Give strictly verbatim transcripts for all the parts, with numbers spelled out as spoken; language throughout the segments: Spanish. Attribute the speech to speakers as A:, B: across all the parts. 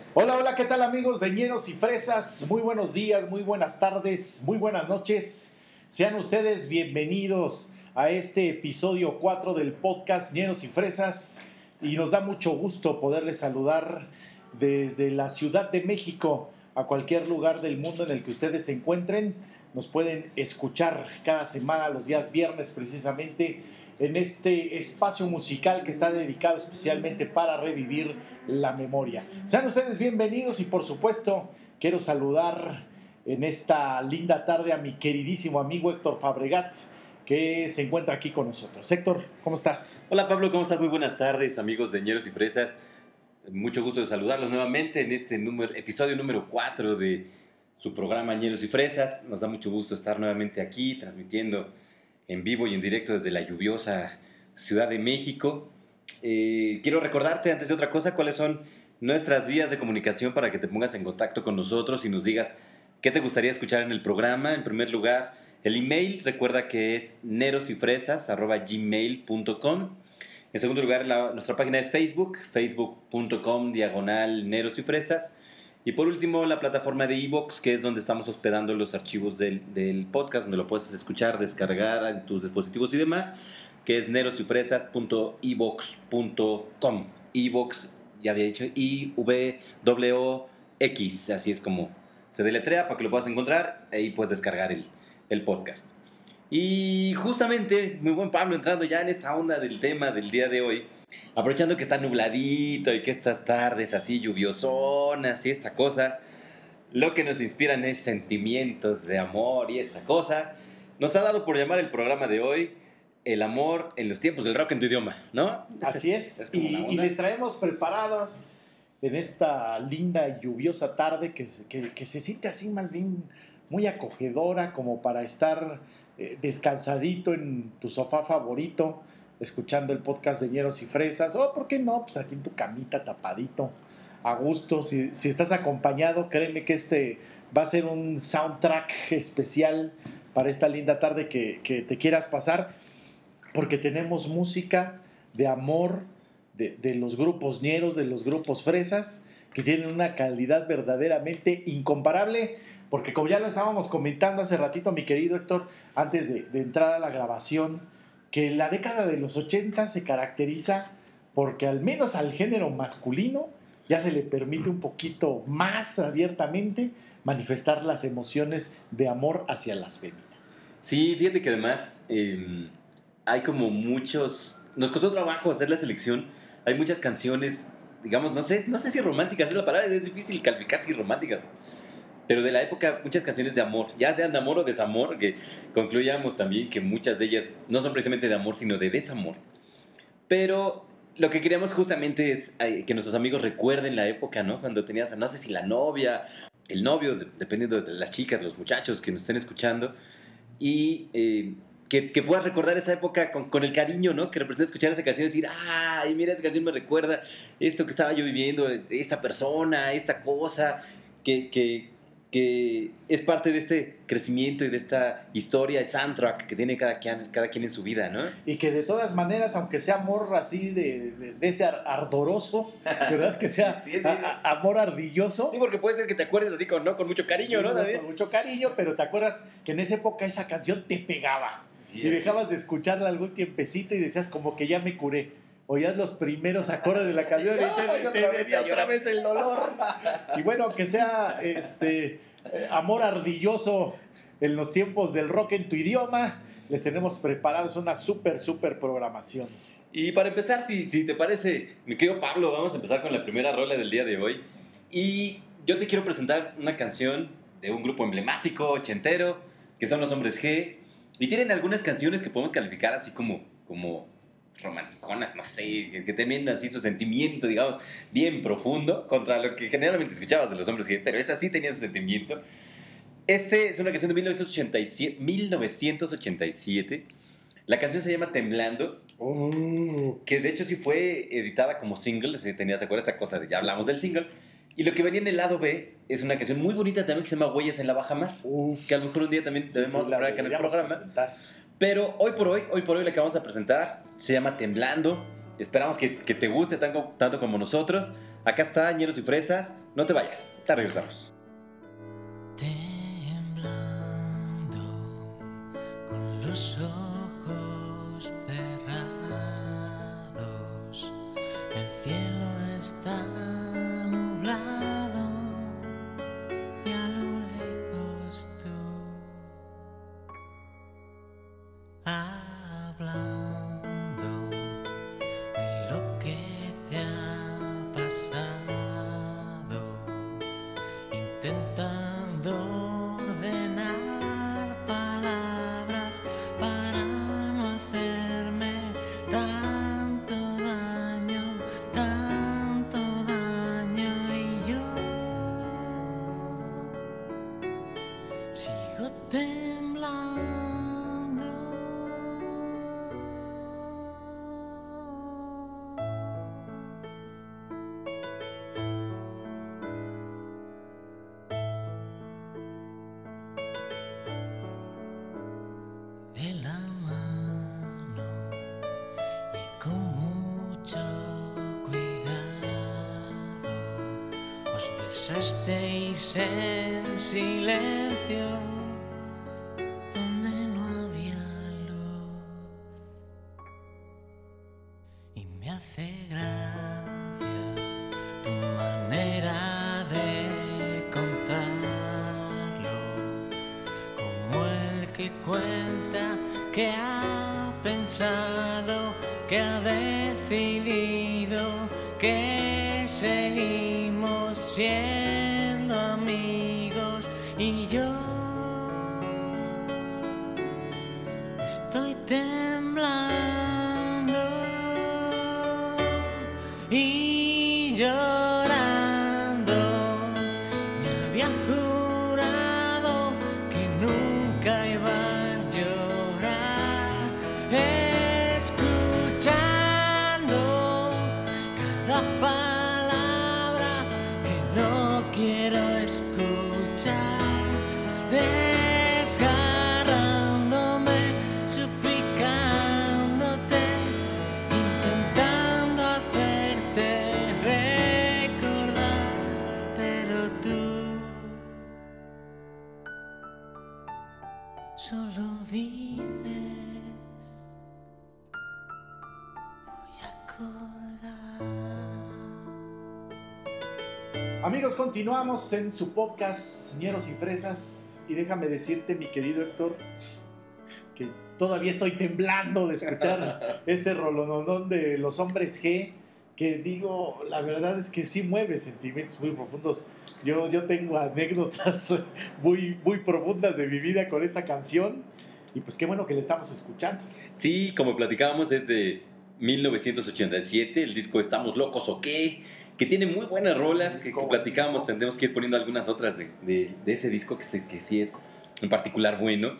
A: Hola, hola, ¿qué tal amigos de Ñeros y Fresas? Muy buenos días, muy buenas tardes, muy buenas noches. Sean ustedes bienvenidos a este episodio cuatro del podcast Ñeros y Fresas y nos da mucho gusto poderles saludar desde la Ciudad de México a cualquier lugar del mundo en el que ustedes se encuentren. Nos pueden escuchar cada semana, los días viernes precisamente, en este espacio musical que está dedicado especialmente para revivir la memoria. Sean ustedes bienvenidos y por supuesto quiero saludar en esta linda tarde a mi queridísimo amigo Héctor Fabregat, que se encuentra aquí con nosotros. Héctor, ¿cómo estás?
B: Hola Pablo, ¿cómo estás? Muy buenas tardes, amigos de Ñeros y Fresas. Mucho gusto de saludarlos nuevamente en este número, episodio número cuatro de su programa Ñeros y Fresas. Nos da mucho gusto estar nuevamente aquí, transmitiendo en vivo y en directo desde la lluviosa Ciudad de México. Eh, quiero recordarte, antes de otra cosa, cuáles son nuestras vías de comunicación para que te pongas en contacto con nosotros y nos digas qué te gustaría escuchar en el programa. En primer lugar, el email, recuerda que es nerosyfresas arroba gmail punto com. En segundo lugar, la, nuestra página de Facebook, facebook punto com diagonal Neros y Fresas. Y por último, la plataforma de iVoox, que es donde estamos hospedando los archivos del, del podcast, donde lo puedes escuchar, descargar en tus dispositivos y demás, que es nerosyfresas punto ivox punto com. iVoox, ya había dicho, I V W O X, así es como se deletrea para que lo puedas encontrar. Ahí puedes descargar el, el podcast. Y justamente, muy buen Pablo, entrando ya en esta onda del tema del día de hoy, aprovechando que está nubladito y que estas tardes así lluviosonas y esta cosa, lo que nos inspiran es sentimientos de amor y esta cosa. Nos ha dado por llamar el programa de hoy El amor en los tiempos del rock en tu idioma, ¿no?
A: Así es, es y, y les traemos preparados en esta linda y lluviosa tarde que, que, que se siente así más bien muy acogedora, como para estar eh, descansadito en tu sofá favorito, escuchando el podcast de Ñeros y Fresas, o por qué no, pues aquí en tu camita tapadito, a gusto. Si, si estás acompañado, créeme que este va a ser un soundtrack especial para esta linda tarde que, que te quieras pasar, porque tenemos música de amor de, de los grupos ñeros, de los grupos fresas, que tienen una calidad verdaderamente incomparable, porque como ya lo estábamos comentando hace ratito, mi querido Héctor, antes de, de entrar a la grabación, que la década de los ochenta se caracteriza porque al menos al género masculino ya se le permite un poquito más abiertamente manifestar las emociones de amor hacia las féminas.
B: Sí, fíjate que además eh, hay como muchos... Nos costó trabajo hacer la selección. Hay muchas canciones, digamos, no sé, no sé si románticas es la palabra, es difícil calificar si románticas, pero de la época, muchas canciones de amor, ya sean de amor o desamor, que concluyamos también que muchas de ellas no son precisamente de amor, sino de desamor. Pero lo que queríamos justamente es que nuestros amigos recuerden la época, ¿no? Cuando tenías, no sé si la novia, el novio, dependiendo de las chicas, los muchachos que nos estén escuchando, y eh, que, que puedas recordar esa época con, con el cariño, ¿no? Que representa escuchar esa canción y decir, ay, mira, esa canción me recuerda esto que estaba yo viviendo, esta persona, esta cosa, que... que que es parte de este crecimiento y de esta historia, el soundtrack que tiene cada quien, cada quien en su vida, ¿no?
A: Y que de todas maneras, aunque sea amor así de, de, de ese ardoroso, ¿verdad? Que sea sí, sí, sí. A, a, amor ardilloso.
B: Sí, porque puede ser que te acuerdes así con, ¿no? Con mucho cariño, sí, ¿no?
A: ¿no? Con mucho cariño, pero te acuerdas que en esa época esa canción te pegaba. Sí, y dejabas es. de escucharla algún tiempecito y decías como que ya me curé. Oías los primeros acordes de la canción y te, te, te venía otra vez el dolor. Y bueno, aunque sea este, eh, amor ardilloso en los tiempos del rock en tu idioma, les tenemos preparados una súper, súper programación.
B: Y para empezar, si, si te parece, mi querido Pablo, vamos a empezar con la primera rola del día de hoy. Y yo te quiero presentar una canción de un grupo emblemático, ochentero, que son los Hombres G. Y tienen algunas canciones que podemos calificar así como... como romanticonas, no sé, que, que tienen así su sentimiento, digamos, bien profundo, contra lo que generalmente escuchabas de los Hombres G, pero esta sí tenía su sentimiento. Este es una canción de mil novecientos ochenta y siete, mil novecientos ochenta y siete. La canción se llama Temblando, oh. que de hecho sí fue editada como single, ¿sí? Tenías, ¿te acuerdas esta cosa de ya hablamos sí, sí, del single? Y lo que venía en el lado B es una canción muy bonita también que se llama Huellas en la Bajamar, Uf. que a lo mejor un día también sí, debemos sí, hablar acá en el programa. Presentar. Pero hoy por hoy, hoy por hoy la que vamos a presentar se llama Temblando. Esperamos que, que te guste tanto, tanto como nosotros. Acá está Ñeros y Fresas. No te vayas. Te regresamos.
C: Temblando con los ojos cerrados, el cielo está nublado y a lo lejos tú hablando de lo que te ha pasado, intentando ordenar palabras para no hacerme tanto daño, tanto daño, y yo sigo temblando. De la mano y con mucho cuidado os besasteis en silencio donde no había luz, y me hace gracia tu manera de contarlo, como el que cuenta que ha pensado, que ha decidido que seguimos siendo amigos, y yo estoy temblando y llorando. Me había jurado que nunca iba a llorar, escuchando cada palabra que no quiero escuchar, desgarrándome, suplicándote, intentando hacerte recordar, pero tú solo dices: voy a colgar.
A: Amigos, continuamos en su podcast Ñeros y Fresas, y déjame decirte, mi querido Héctor, que todavía estoy temblando de escuchar este rolononón de Los Hombres G, que digo, la verdad es que sí mueve sentimientos muy profundos. Yo, yo tengo anécdotas muy, muy profundas de mi vida con esta canción, y pues qué bueno que la estamos escuchando.
B: Sí, como platicábamos, es de mil novecientos ochenta y siete, el disco Estamos Locos o Qué, que tiene muy buenas rolas, que, que platicábamos, tendremos que ir poniendo algunas otras de, de, de ese disco que, se, que sí es en particular bueno.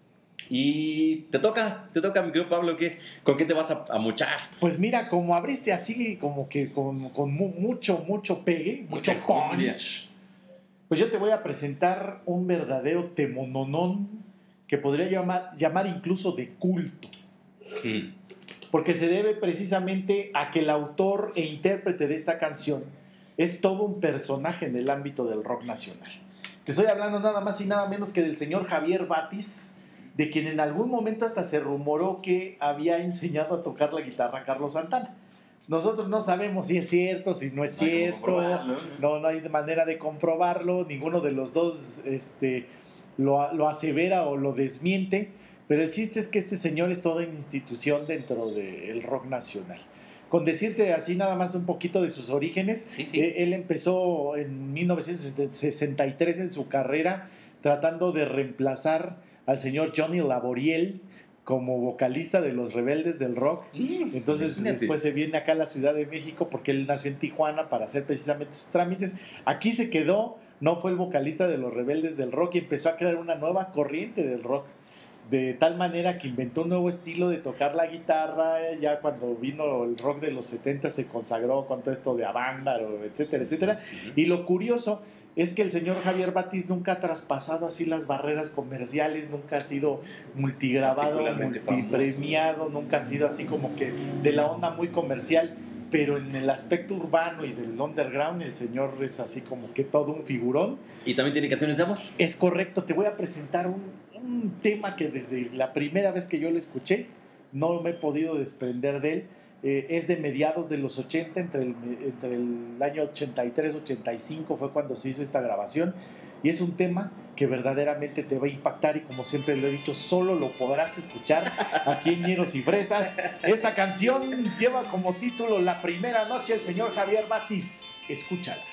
B: Y te toca, te toca, mi querido Pablo, ¿qué, ¿con qué te vas a, a mochar?
A: Pues mira, como abriste así, como que con, con mu- mucho, mucho pegue, mucho punch, pues yo te voy a presentar un verdadero temononón que podría llamar, llamar incluso de culto.
B: Mm.
A: Porque se debe precisamente a que el autor e intérprete de esta canción es todo un personaje en el ámbito del rock nacional. Te estoy hablando nada más y nada menos que del señor Javier Batis, de quien en algún momento hasta se rumoró que había enseñado a tocar la guitarra a Carlos Santana. Nosotros no sabemos si es cierto, si no es
B: No hay
A: cierto, no, no hay manera de comprobarlo, ninguno de los dos este, lo, lo asevera o lo desmiente, pero el chiste es que este señor es toda una institución dentro del rock nacional. Con decirte así nada más un poquito de sus orígenes,
B: Sí, sí.
A: eh, él empezó en mil novecientos sesenta y tres en su carrera tratando de reemplazar al señor Johnny Laboriel como vocalista de Los Rebeldes del Rock.
B: Mm,
A: Entonces
B: imagínate.
A: después se viene acá a la Ciudad de México porque él nació en Tijuana para hacer precisamente sus trámites. Aquí se quedó, no fue el vocalista de Los Rebeldes del Rock y empezó a crear una nueva corriente del rock, de tal manera que inventó un nuevo estilo de tocar la guitarra. Ya cuando vino el rock de los setenta se consagró con todo esto de Avándaro, etcétera, etcétera.
B: Ujú.
A: Y lo curioso es que el señor Javier Batis nunca ha traspasado así las barreras comerciales, nunca ha sido multigrabado,
B: Particularmente
A: multipremiado, nunca ha sido así como que de la onda muy comercial. pero en el aspecto urbano y del underground el señor es así como que todo un figurón.
B: ¿Y también tiene canciones de amor?
A: Es correcto, te voy a presentar un, un tema que desde la primera vez que yo lo escuché no me he podido desprender de él. Eh, es de mediados de los ochenta, entre el, entre el año ochenta y tres ochenta y cinco fue cuando se hizo esta grabación, y es un tema que verdaderamente te va a impactar, y como siempre lo he dicho, solo lo podrás escuchar aquí en Ñeros y Fresas. Esta canción lleva como título La Primera Noche, el señor Javier Batis. Escúchala.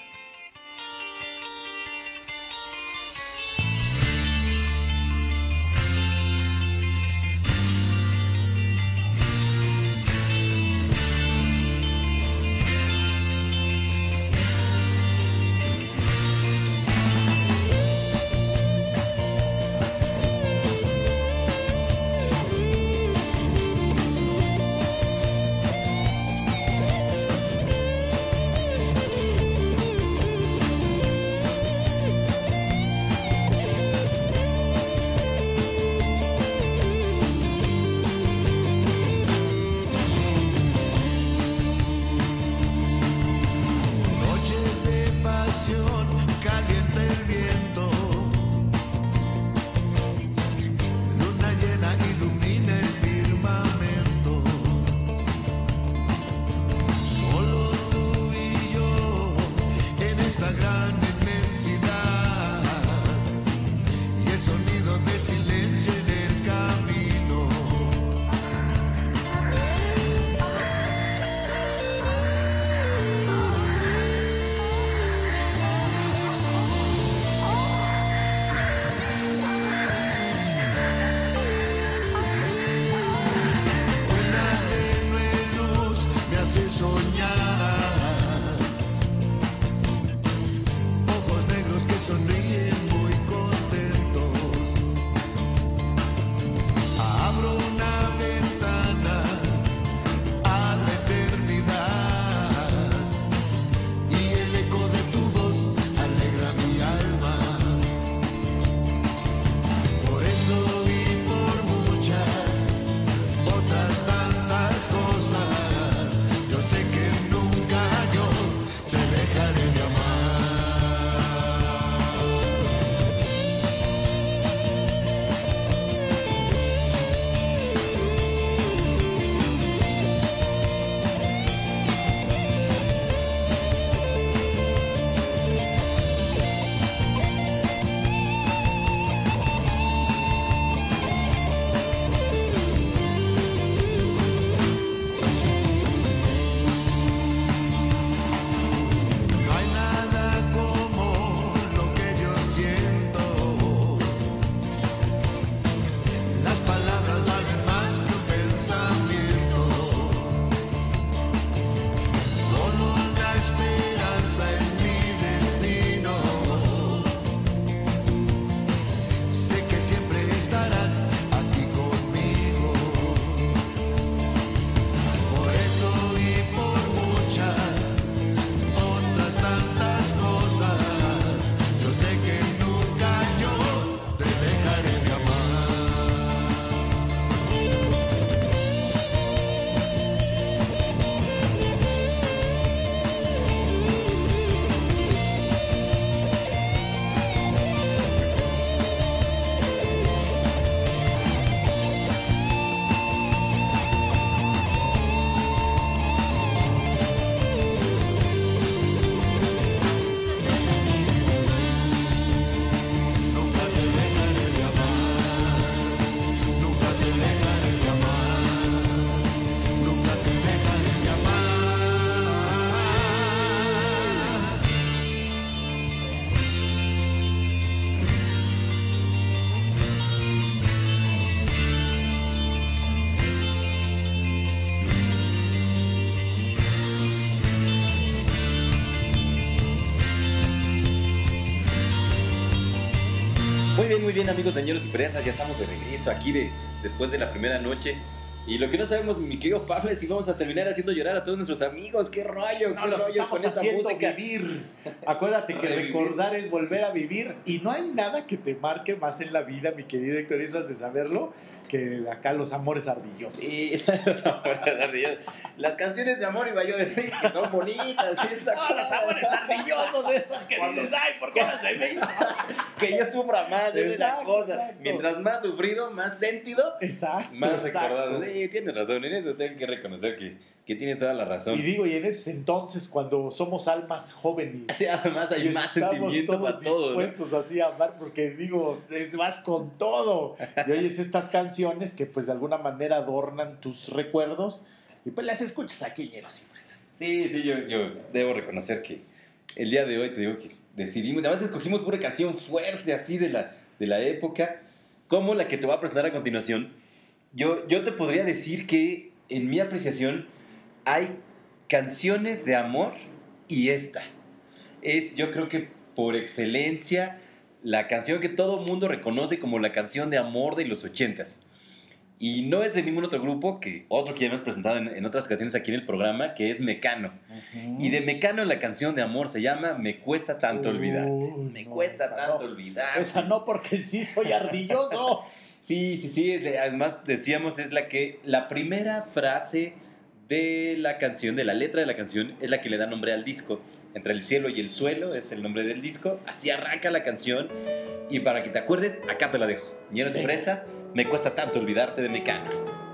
B: Muy bien, muy bien, amigos de Ñeros y Fresas, ya estamos de regreso aquí de, después de la primera noche. Y lo que no sabemos, mi querido Pablo, es si vamos a terminar haciendo llorar a todos nuestros amigos. ¡Qué rollo!
A: No,
B: qué
A: los
B: rollo
A: estamos
B: con esta
A: haciendo
B: música.
A: vivir. Acuérdate que
B: Revivir.
A: recordar es volver a vivir. Y no hay nada que te marque más en la vida, mi querido Héctor, eso has de saberlo, que acá los amores ardillosos.
B: Sí, los amores ardillosos. Las canciones de amor, iba yo a decir que son bonitas. ¿Sí? Esta
A: No, los amores ardillosos, esos que
B: Cuando-
A: dices, ay, ¿por qué no se me hizo?
B: Que yo sufra más, esa es la
A: Exacto,
B: cosa.
A: exacto.
B: Mientras más sufrido, más sentido,
A: Exacto,
B: más
A: exacto.
B: recordado. Sí, tienes razón, en eso tengo que reconocer que, que tienes toda la razón.
A: Y digo, y en ese entonces, cuando somos almas jóvenes,
B: Sí, además hay
A: y
B: más
A: estamos
B: sentimiento
A: todos
B: para todo, ¿no?
A: dispuestos así a amar, porque digo, es- vas con todo. Y oyes estas canciones que pues de alguna manera adornan tus recuerdos y pues las escuchas aquí en Ñeros y Fresas.
B: Sí, sí, yo, yo debo reconocer que el día de hoy te digo que decidimos, además escogimos pura canción fuerte así de la, de la época, como la que te voy a presentar a continuación. Yo, yo te podría decir que en mi apreciación hay canciones de amor y esta es, yo creo que por excelencia, la canción que todo mundo reconoce como la canción de amor de los ochentas. Y no es de ningún otro grupo, que otro que ya hemos presentado en, en otras canciones aquí en el programa, que es Mecano. Y de Mecano la canción de amor se llama Me cuesta tanto olvidarte.
A: Uy,
B: Me
A: no,
B: cuesta
A: esa
B: tanto
A: no.
B: olvidarte.
A: Esa no, porque sí soy ardilloso.
B: Sí, sí, sí. de- Además decíamos es la que la primera frase de la canción, de la letra de la canción, es la que le da nombre al disco. Entre el cielo y el suelo es el nombre del disco. Así arranca la canción. Y para que te acuerdes, acá te la dejo. Ñeros y
A: Venga.
B: Fresas, Me cuesta tanto olvidarte de Mecano.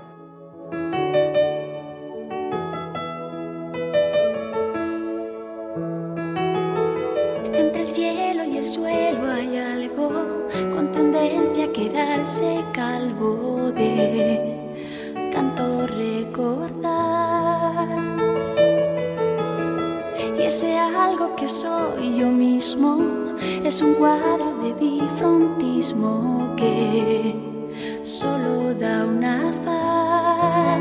D: Entre el cielo y el suelo hay algo con tendencia a quedarse calvo de tanto recordar. Y ese algo que soy yo mismo es un cuadro de bifrontismo que solo da una faz.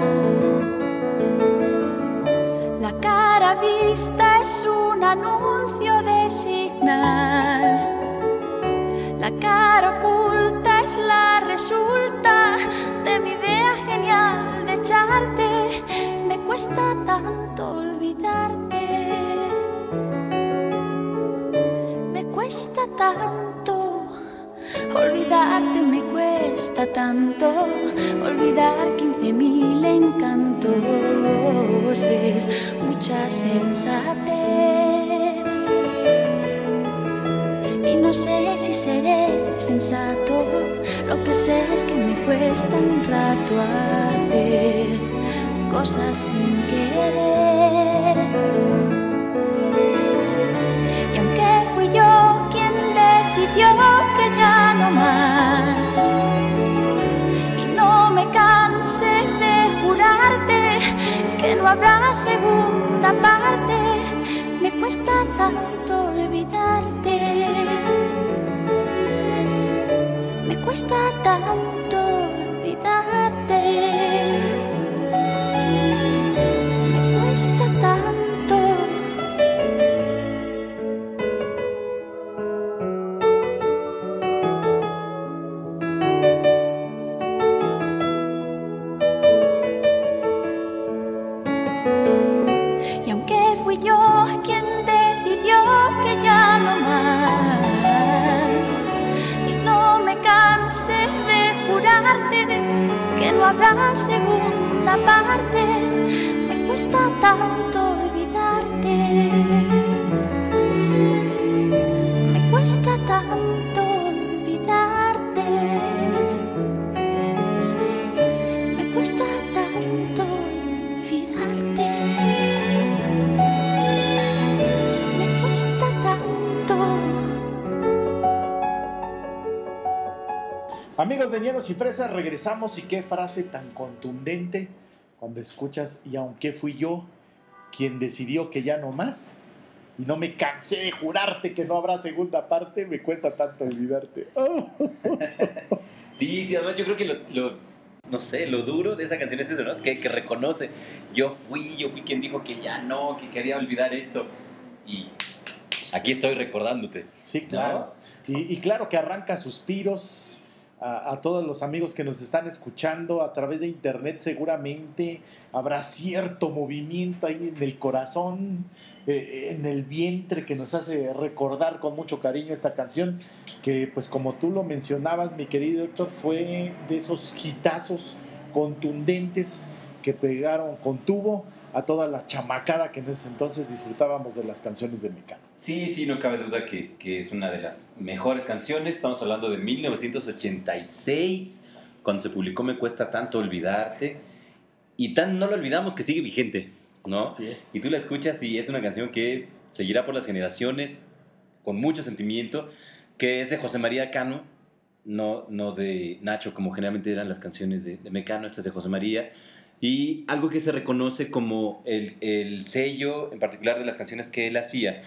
D: La cara vista es un anuncio de señal. La cara oculta es la resulta de mi idea genial de echarte. Me cuesta tanto olvidarte. Me cuesta tanto olvidarte, me cuesta tanto olvidar quince mil encantos. Es mucha sensatez y no sé si seré sensato. Lo que sé es que me cuesta un rato hacer cosas sin querer. Y aunque fui yo quien decidió que ya no más, y no me canse de jurarte que no habrá segunda parte, me cuesta tanto olvidarte. Me cuesta tanto olvidarte. Me cuesta tanto. Y aunque fui yo quien decidió que ya no más, y no me canse de jurarte que no habrá segunda parte, me cuesta tanto olvidarte. Me cuesta tanto olvidarte. Me cuesta tanto olvidarte. Me cuesta tanto.
A: Amigos de Ñeros y Fresas, regresamos y qué frase tan contundente cuando escuchas y aunque fui yo quien decidió que ya no más y no me cansé de jurarte que no habrá segunda parte, me cuesta tanto olvidarte. Oh.
B: Sí, sí, además yo creo que lo, lo- no sé, lo duro de esa canción es eso, ¿no? Que, que reconoce, yo fui, yo fui quien dijo que ya no, que quería olvidar esto. Y aquí estoy recordándote.
A: Sí, claro. Y, y claro que arranca suspiros, a, a todos los amigos que nos están escuchando a través de internet. Seguramente habrá cierto movimiento ahí en el corazón, eh, en el vientre, que nos hace recordar con mucho cariño esta canción, que pues como tú lo mencionabas, mi querido Héctor, fue de esos hitazos contundentes que pegaron, contuvo a toda la chamacada que en ese entonces disfrutábamos de las canciones de Mecano.
B: Sí, sí, no cabe duda que, que es una de las mejores canciones. Estamos hablando de mil novecientos ochenta y seis, cuando se publicó Me Cuesta Tanto Olvidarte. Y tan no lo olvidamos que sigue vigente, ¿no?
A: Así es.
B: Y tú la escuchas y es una canción que seguirá por las generaciones con mucho sentimiento, que es de José María Cano, no, no de Nacho, como generalmente eran las canciones de, de Mecano. Esta es de José María. Y algo que se reconoce como el, el sello, en particular de las canciones que él hacía,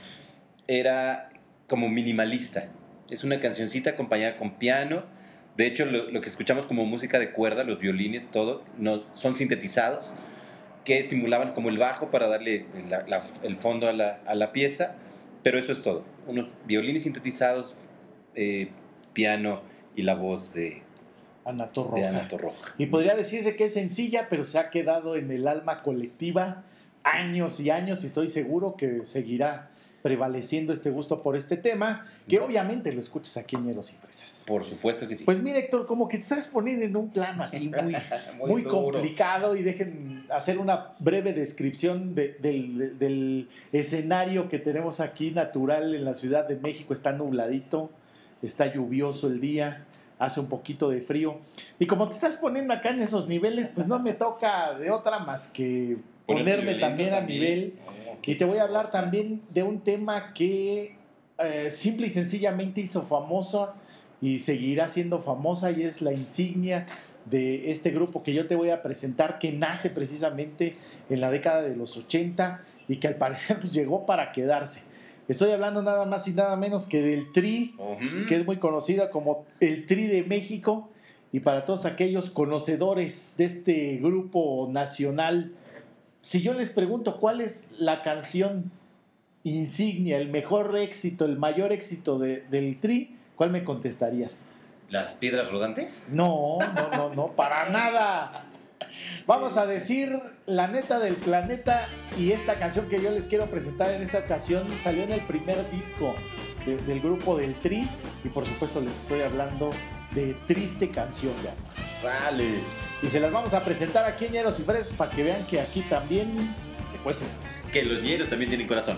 B: era como minimalista. Es una cancioncita acompañada con piano. De hecho, lo, lo que escuchamos como música de cuerda, los violines, todo, no, son sintetizados que simulaban como el bajo para darle la, la, el fondo a la, a la pieza. Pero eso es todo. Unos violines sintetizados, eh, piano y la voz de...
A: Ana Torroja.
B: De Ana Torroja.
A: Y podría decirse que es sencilla, pero se ha quedado en el alma colectiva años y años, y estoy seguro que seguirá prevaleciendo este gusto por este tema, que obviamente lo escuchas aquí en Ñeros y Fresas.
B: Por supuesto que sí.
A: Pues mira, Héctor, como que te estás poniendo en un plano así muy, muy, muy complicado, y dejen hacer una breve descripción de, del, del escenario que tenemos aquí natural en la Ciudad de México. Está nubladito, está lluvioso el día, hace un poquito de frío, y como te estás poniendo acá en esos niveles, pues no me toca de otra más que ponerme también a nivel. Oh, y te voy a hablar también de un tema que eh, simple y sencillamente hizo famoso y seguirá siendo famosa, y es la insignia de este grupo que yo te voy a presentar, que nace precisamente en la década de los ochenta y que al parecer pues, llegó para quedarse. Estoy hablando nada más y nada menos que del Tri, uh-huh. que es muy conocida como el Tri de México. Y para todos aquellos conocedores de este grupo nacional, si yo les pregunto cuál es la canción insignia, el mejor éxito, el mayor éxito de, del Tri, ¿cuál me contestarías?
B: ¿Las Piedras Rodantes?
A: No, no, no, no, para nada. Vamos a decir La Neta del Planeta, y esta canción que yo les quiero presentar en esta ocasión salió en el primer disco de, del grupo del Tri, y por supuesto les estoy hablando de Triste Canción de Amor.
B: Sale.
A: Y se las vamos a presentar aquí en Ñeros y Fresas para que vean que aquí también se cuecen.
B: Que los ñeros también tienen corazón.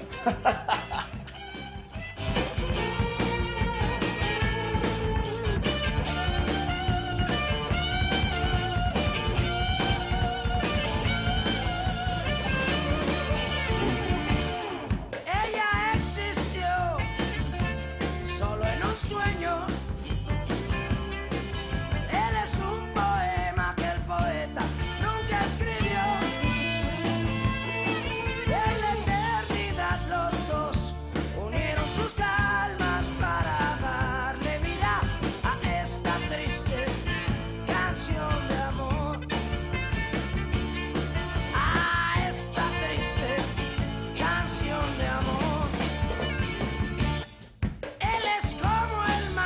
E: Él es como el mar.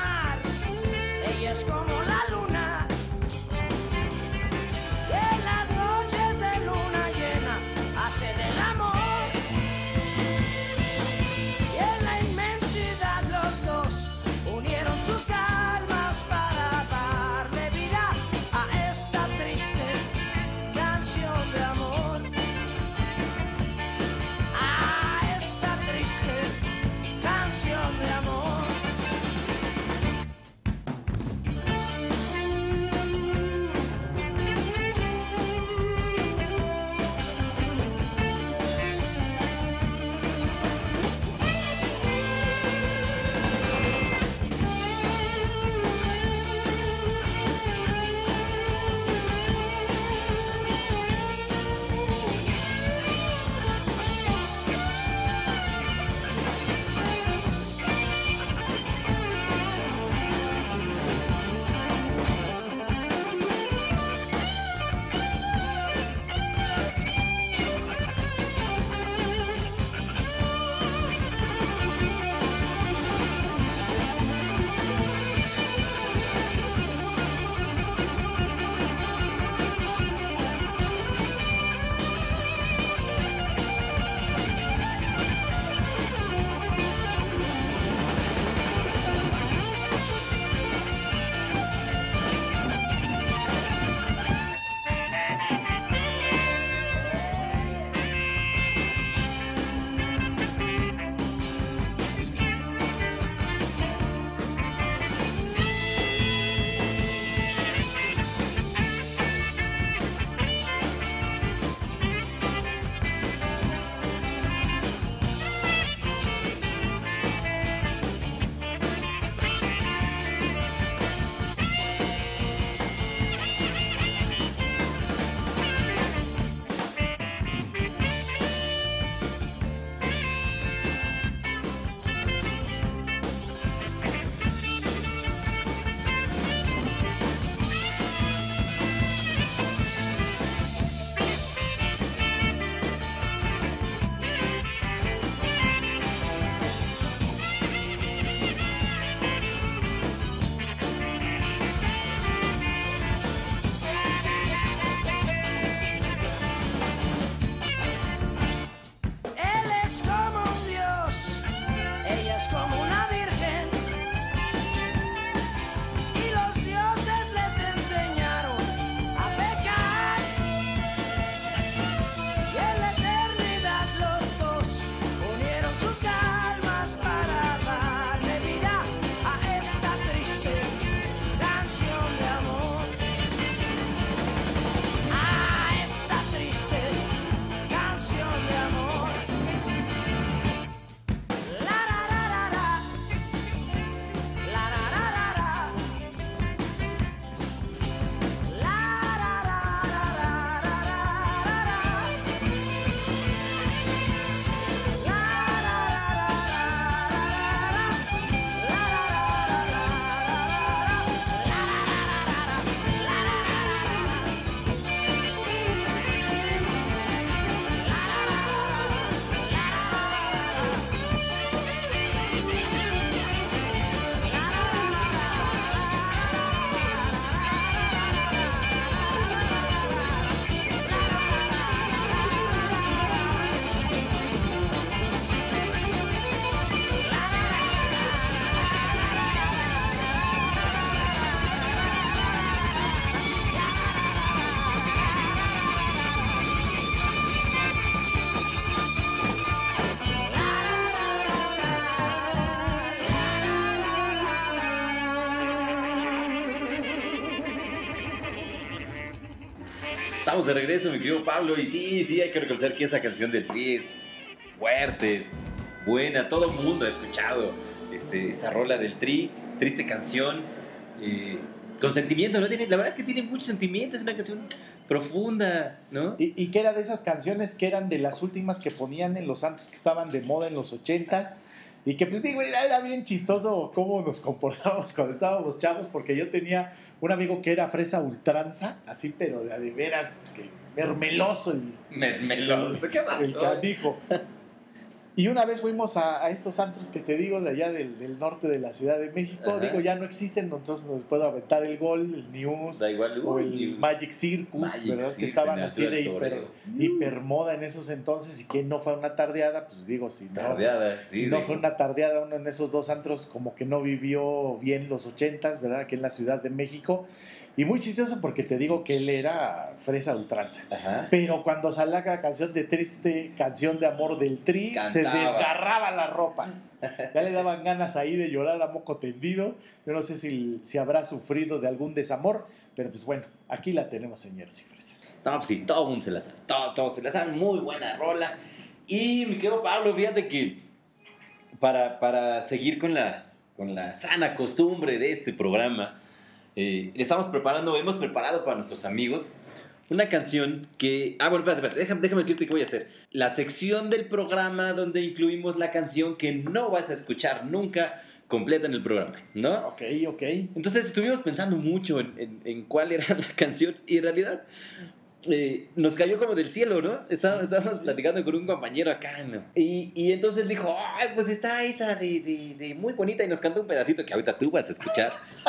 B: Estamos de regreso, mi querido Pablo, y sí, sí, hay que reconocer que esa canción del Tri es fuerte, es buena, todo el mundo ha escuchado este, esta rola del Tri, triste canción, eh, con sentimiento, ¿no? Tiene, la verdad es que tiene mucho sentimiento, es una canción profunda, ¿no?
A: Y, y que era de esas canciones que eran de las últimas que ponían en los santos que estaban de moda en los ochentas. Y que pues digo, era, era bien chistoso cómo nos comportábamos cuando estábamos chavos, porque yo tenía un amigo que era fresa ultranza, así, pero de, de veras, que mermeloso el,
B: Mermeloso, ¿qué pasó?
A: el canijo. Y una vez fuimos a, a estos antros que te digo de allá del, del norte de la Ciudad de México.
B: Ajá.
A: Digo, ya no existen, entonces nos puedo aventar el Gol, el News,
B: Da igual,
A: o el
B: News.
A: Magic Circus,
B: Magic
A: ¿verdad?
B: Circus,
A: Que estaban
B: en
A: así de
B: Altura del
A: hiper,
B: Toreo.
A: hipermoda en esos entonces, y que no fue una tardeada, pues digo, si no,
B: Tardeada, sí,
A: si no
B: de-
A: fue una tardeada, uno en esos dos antros como que no vivió bien los ochentas, ¿verdad? Aquí en la Ciudad de México. Y muy chistoso porque te digo que él era fresa ultranza.
B: Ajá.
A: Pero cuando salía la canción de triste, canción de amor del Tri, se
B: Cantaba.
A: desgarraba las ropas. Ya le daban ganas ahí de llorar a moco tendido. Yo no sé si, si habrá sufrido de algún desamor, pero pues bueno, aquí la tenemos, señores y fresas.
B: No, pues sí, todo el mundo se la sabe, todo, todo se la sabe, muy buena rola. Y mi querido Pablo, fíjate que para, para seguir con la, con la sana costumbre de este programa, eh, le estamos preparando, hemos preparado para nuestros amigos una canción que... Ah, bueno, espérate, espérate, déjame, déjame decirte qué voy a hacer. La sección del programa donde incluimos la canción que no vas a escuchar nunca completa en el programa, ¿no?
A: Ok, ok.
B: Entonces estuvimos pensando mucho en, en, en cuál era la canción y en realidad eh, nos cayó como del cielo, ¿no? Estábamos, estábamos platicando con un compañero acá, ¿no? Y, y entonces dijo, ay, pues está esa de, de, de muy bonita y nos cantó un pedacito que ahorita tú vas a escuchar.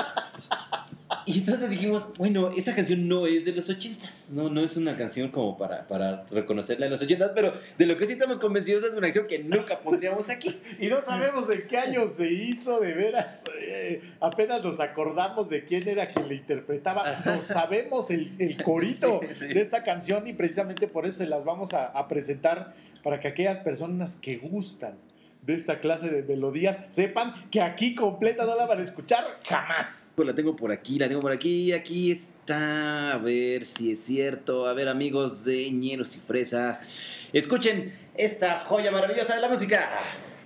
B: Y entonces dijimos, bueno, esa canción no es de los ochentas, no, no es una canción como para, para reconocerla de los ochentas, pero de lo que sí estamos convencidos es una canción que nunca pondríamos aquí.
A: Y no sabemos en qué año se hizo, de veras. Eh, apenas nos acordamos de quién era quien la interpretaba. No sabemos el, el corito
B: Sí, sí.
A: de esta canción y precisamente por eso se las vamos a, a presentar para que aquellas personas que gustan de esta clase de melodías sepan que aquí completa no la van a escuchar jamás.
B: La tengo por aquí, la tengo por aquí, aquí está, a ver si es cierto, a ver amigos de ñeros y fresas, escuchen esta joya maravillosa de la música.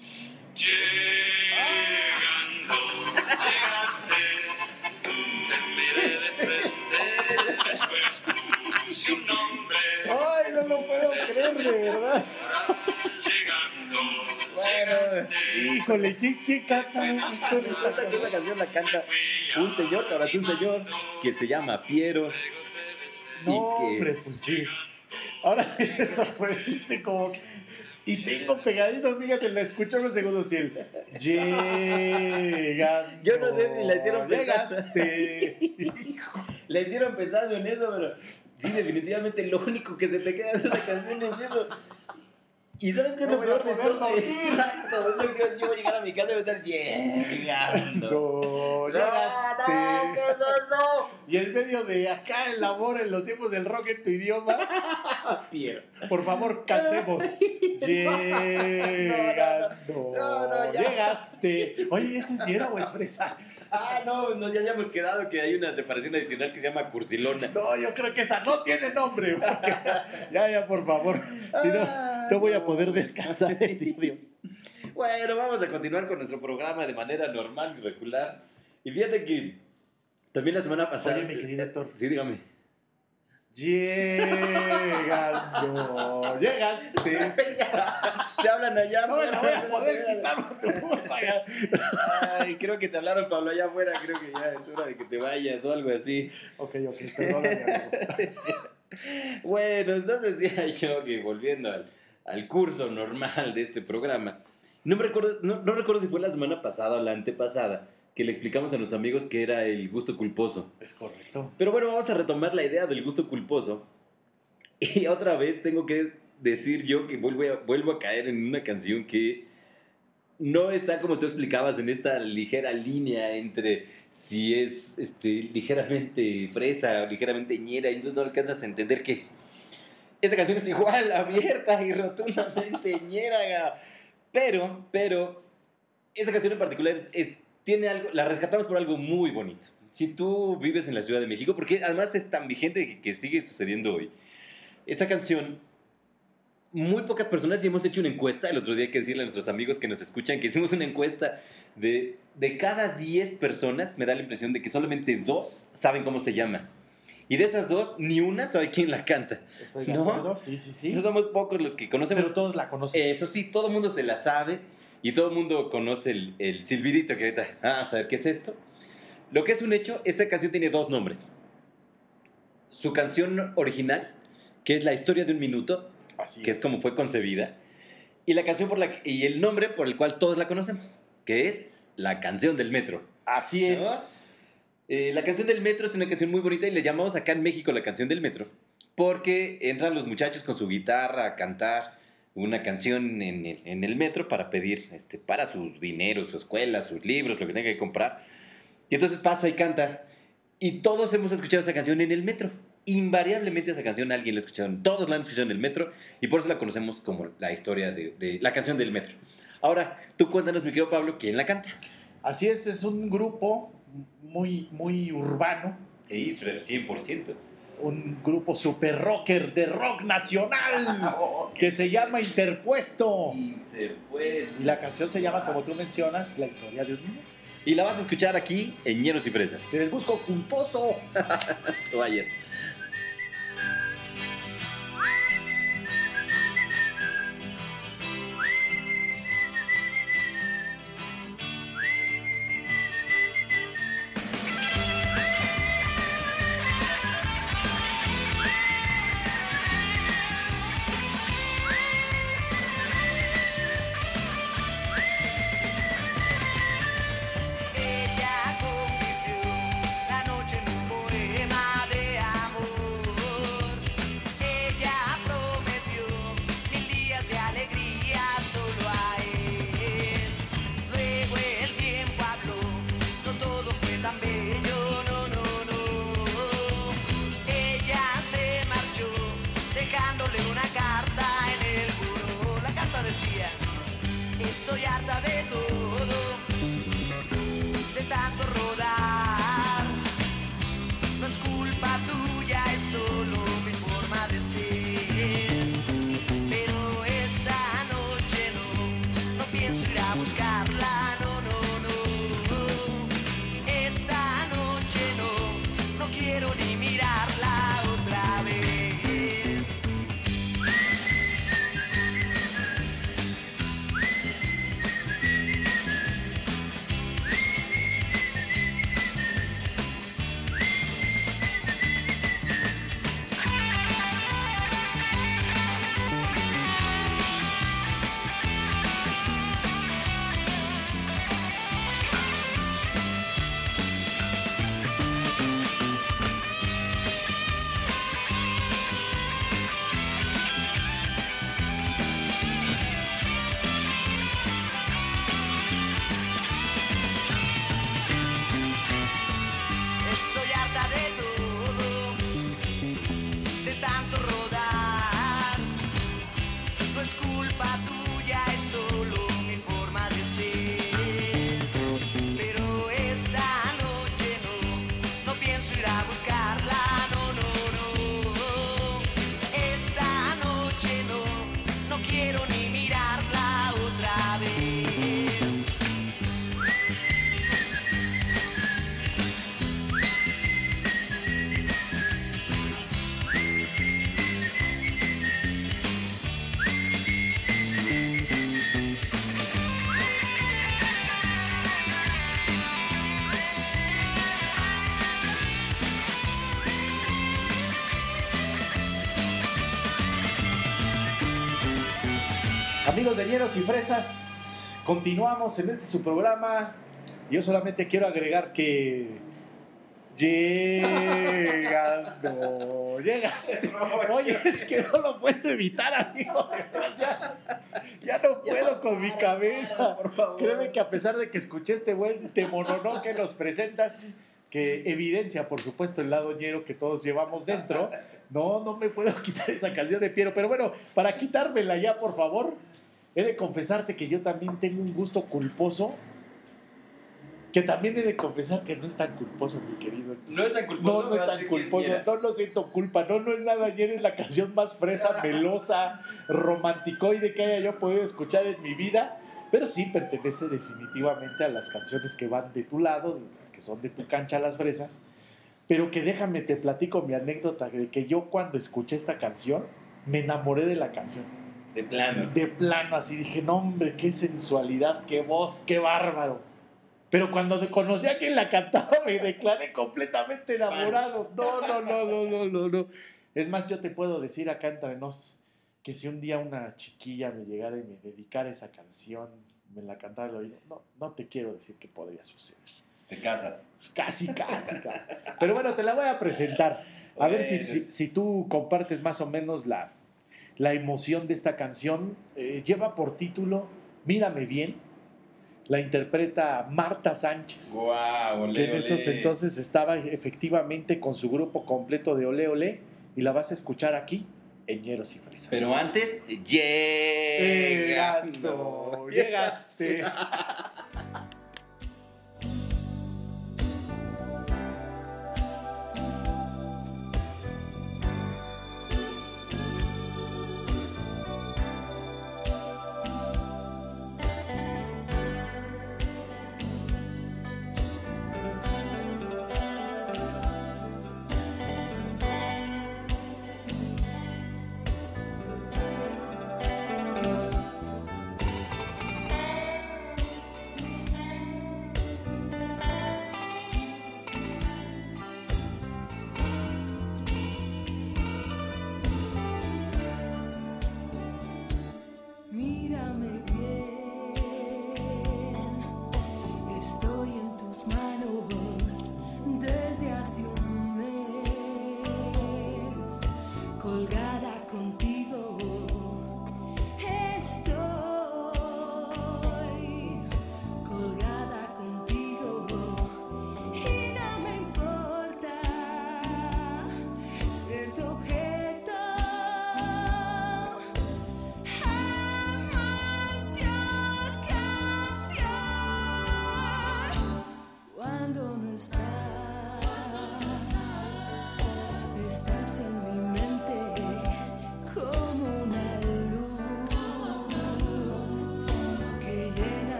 E: Llegando, llegaste, tú te miré de frente, después puse un nombre.
A: Ay, no lo puedo creer, de verdad.
E: Llegando,
B: Bueno,
A: Híjole, ¿qué, qué canta esto?
B: resulta que esa canción la canta un señor, ahora es un señor que se llama Piero.
A: No,
B: y que-
A: hombre, pues sí. Ahora sí me sorprendiste como que... Y tengo pegadito, fíjate, la escucho unos segundos y el... Llegando.
B: Yo no sé si la hicieron pensar.
A: Llegaste. Hijo.
B: Le hicieron pensando en eso, pero sí, definitivamente lo único que se te queda de esa canción es eso. ¿Y sabes qué es
A: No
B: lo
A: voy a
B: peor de
A: poder
B: todo?
A: dormir.
B: Exacto, es lo que yo voy a llegar a mi casa y voy a estar llegando.
A: No, llegaste.
B: No, no, ¿qué es eso?
A: Y en medio de acá el amor en los tiempos del rock en tu idioma,
B: Piero.
A: por favor, cantemos. Llegando.
B: No, no, ya.
A: Llegaste. Oye, ¿ese es Viera o es Fresa?
B: Ah, no, no, ya habíamos quedado que hay una separación adicional que se llama Cursilona.
A: No, yo creo que esa no tiene nombre. Porque... Ya, ya, por favor. Si no, no voy a poder descansar el día de hoy.
B: Bueno, vamos a continuar con nuestro programa de manera normal y regular. Y fíjate que también la semana pasada...
A: Oye, mi querido Héctor.
B: Sí, dígame.
A: Llegando. Llegaste.
B: Te hablan allá
A: No me la
B: afuera.
A: voy a poder quitar por tu culpa, ya.
B: Ay, creo que te hablaron, Pablo, allá afuera. Creo que ya es hora de que te vayas o algo así.
A: Ok, ok, perdóname, amigo.
B: Bueno, entonces decía yo que volviendo al, al curso normal de este programa, no, me recuerdo, no, no recuerdo si fue la semana pasada o la antepasada que le explicamos a los amigos que era el gusto culposo.
A: Es correcto.
B: Pero bueno, vamos a retomar la idea del gusto culposo. Y otra vez tengo que decir yo que vuelvo a, vuelvo a caer en una canción que no está, como tú explicabas, en esta ligera línea entre si es este, ligeramente fresa o ligeramente ñera, y entonces no alcanzas a entender qué es. Esta canción es igual, abierta y rotundamente ñera. Pero, pero, esta canción en particular es, es, tiene algo, la rescatamos por algo muy bonito. Si tú vives en la Ciudad de México, porque además es tan vigente que, que sigue sucediendo hoy. esta canción, muy pocas personas, y hemos hecho una encuesta, el otro día hay que decirle a nuestros amigos que nos escuchan que hicimos una encuesta de, de cada diez personas, me da la impresión de que solamente dos saben cómo se llama. Y de esas dos, ni una sabe quién la canta.
A: Estoy de
B: ¿No?
A: acuerdo, sí, sí, sí.
B: No somos pocos los que conocemos.
A: Pero todos la conocen.
B: Eso sí, todo el mundo se la sabe y todo el mundo conoce el, el silbidito que ahorita, ah, a saber qué es esto. Lo que es un hecho, esta canción tiene dos nombres. Su canción original, que es La historia de un minuto,
A: Así
B: que es como fue concebida, y la canción por la que- y el nombre por el cual todos la conocemos, que es La canción del metro.
A: Así es.
B: ¿No? Eh, la canción del metro es una canción muy bonita y le llamamos acá en México la canción del metro, porque entran los muchachos con su guitarra a cantar una canción en el, en el metro para pedir este, para sus dineros, su escuela, sus libros, lo que tenga que comprar. Y entonces pasa y canta. Y todos hemos escuchado esa canción en el metro. Invariablemente esa canción alguien la ha escuchado, todos la han escuchado en el metro y por eso la conocemos como la historia de, de la canción del metro. Ahora, tú cuéntanos, mi querido Pablo, ¿quién la canta?
A: Así es, es un grupo muy, muy urbano,
B: Sí, pero cien por ciento.
A: un grupo super rocker de rock nacional que se llama Interpuesto.
B: Interpuesto.
A: Y la canción se llama, como tú mencionas, La historia de un minuto.
B: Y la vas a escuchar aquí en Ñeros y Fresas.
A: En el busco culposo.
B: No vayas.
C: Ella convirtió la noche en un poema de amor. Ella prometió mil días de alegría solo a él. Luego el tiempo habló, no todo fue tan bello, no, no, no. Ella se marchó, dejándole una carta en el muro. La carta decía: estoy harta de todo, de tanto rodar. No es culpa tuya, es solo mi forma de ser. Pero esta noche no, no pienso ir a buscarla, no, no, no. Esta noche no, no quiero ni mirarla otra vez. Estoy harta de todo, de tanto rodar. No es culpa tuya, es solo mi forma de ser. Pero esta noche no, no pienso ir a buscarla, no, no, no. Esta noche no, no quiero ni mirarla otra vez.
A: Amigos de Ñeros y Fresas, continuamos en este su programa. Yo solamente quiero agregar que llegando, llegaste. Oye, es que no lo puedo evitar, amigo. Ya, ya no puedo con mi cabeza. Créeme que a pesar de que escuché este buen temononó que nos presentas, que evidencia, por supuesto, el lado ñero que todos llevamos dentro, no, no me puedo quitar esa canción de Piero. Pero bueno, para quitármela ya, por favor, he de confesarte que yo también tengo un gusto culposo Que también he de confesar que no es tan culposo, mi querido.
B: No es tan culposo.
A: No, no es tan culposo. No, no siento culpa. No, no es nada. Ayer es la canción más fresa, melosa, romanticoide que haya yo podido escuchar en mi vida. Pero sí pertenece definitivamente a las canciones que van de tu lado, que son de tu cancha las fresas. Pero que déjame, te platico mi anécdota de que yo cuando escuché esta canción, me enamoré de la canción.
B: De plano.
A: De plano, así dije, no hombre, qué sensualidad, qué voz, qué bárbaro. Pero cuando conocí a quien la cantaba, me declaré completamente enamorado. No, no, no, no, no, no, no. Es más, yo te puedo decir acá entre nos que si un día una chiquilla me llegara y me dedicara esa canción, me la cantara al oído, no, no te quiero decir que podría suceder.
B: Te casas.
A: Pues casi, casi. Pero bueno, te la voy a presentar. A ver si, si, si tú compartes más o menos la, la emoción de esta canción. Eh, lleva por título Mírame Bien. La interpreta Marta Sánchez,
B: wow, olé,
A: que en
B: olé.
A: esos entonces estaba efectivamente con su grupo completo de Olé Olé, y la vas a escuchar aquí en Ñeros y Fresas.
B: Pero antes, llegando.
A: Llegando, llegaste.